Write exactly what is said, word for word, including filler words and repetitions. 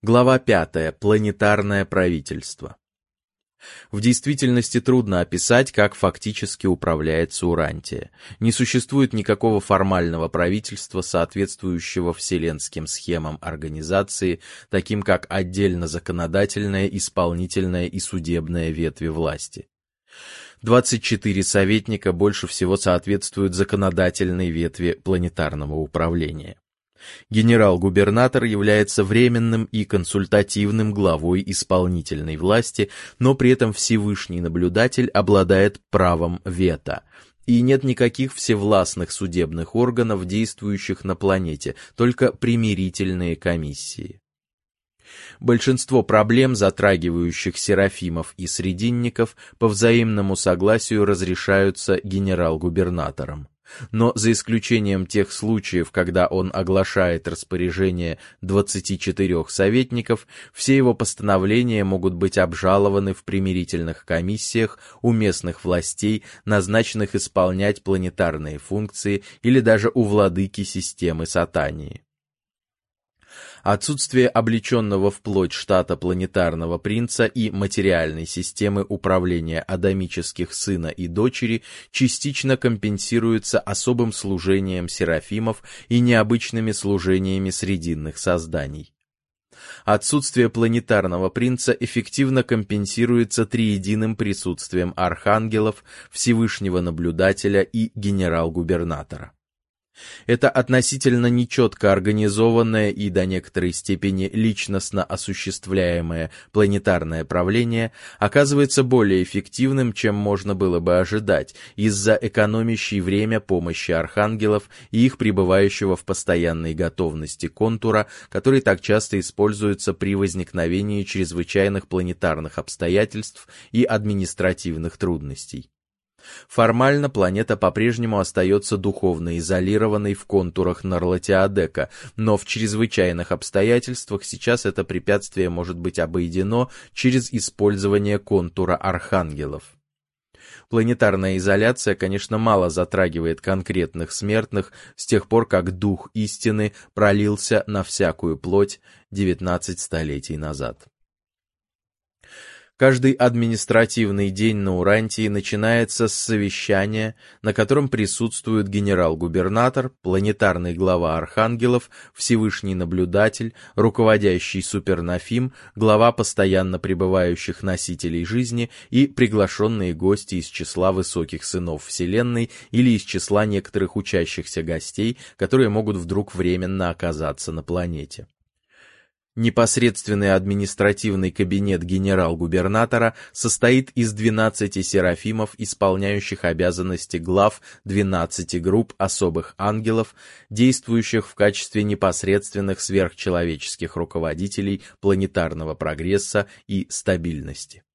Глава пятая. Планетарное правительство. В действительности трудно описать, как фактически управляется Урантия. Не существует никакого формального правительства, соответствующего вселенским схемам организации, таким как отдельно законодательная, исполнительная и судебная ветви власти. двадцать четыре советника больше всего соответствуют законодательной ветви планетарного управления. Генерал-губернатор является временным и консультативным главой исполнительной власти, но при этом Всевышний наблюдатель обладает правом вето. И нет никаких всевластных судебных органов, действующих на планете, только примирительные комиссии. Большинство проблем, затрагивающих серафимов и срединников, по взаимному согласию разрешаются генерал-губернатором. Но за исключением тех случаев, когда он оглашает распоряжение двадцати четырёх советников, все его постановления могут быть обжалованы в примирительных комиссиях у местных властей, назначенных исполнять планетарные функции, или даже у владыки системы Сатании. Отсутствие облеченного вплоть штата планетарного принца и материальной системы управления адамических сына и дочери частично компенсируется особым служением серафимов и необычными служениями срединных созданий. Отсутствие планетарного принца эффективно компенсируется триединым присутствием архангелов, Всевышнего наблюдателя и генерал-губернатора. Это относительно нечетко организованное и до некоторой степени личностно осуществляемое планетарное правление оказывается более эффективным, чем можно было бы ожидать, из-за экономящей время помощи архангелов и их пребывающего в постоянной готовности контура, который так часто используется при возникновении чрезвычайных планетарных обстоятельств и административных трудностей. Формально планета по-прежнему остается духовно изолированной в контурах Нарлатиадека, но в чрезвычайных обстоятельствах сейчас это препятствие может быть обойдено через использование контура архангелов. Планетарная изоляция, конечно, мало затрагивает конкретных смертных с тех пор, как Дух истины пролился на всякую плоть девятнадцать столетий назад. Каждый административный день на Урантии начинается с совещания, на котором присутствуют генерал-губернатор, планетарный глава архангелов, Всевышний наблюдатель, руководящий супернафим, глава постоянно пребывающих носителей жизни и приглашенные гости из числа высоких сынов Вселенной или из числа некоторых учащихся гостей, которые могут вдруг временно оказаться на планете. Непосредственный административный кабинет генерал-губернатора состоит из двенадцати серафимов, исполняющих обязанности глав двенадцати групп особых ангелов, действующих в качестве непосредственных сверхчеловеческих руководителей планетарного прогресса и стабильности.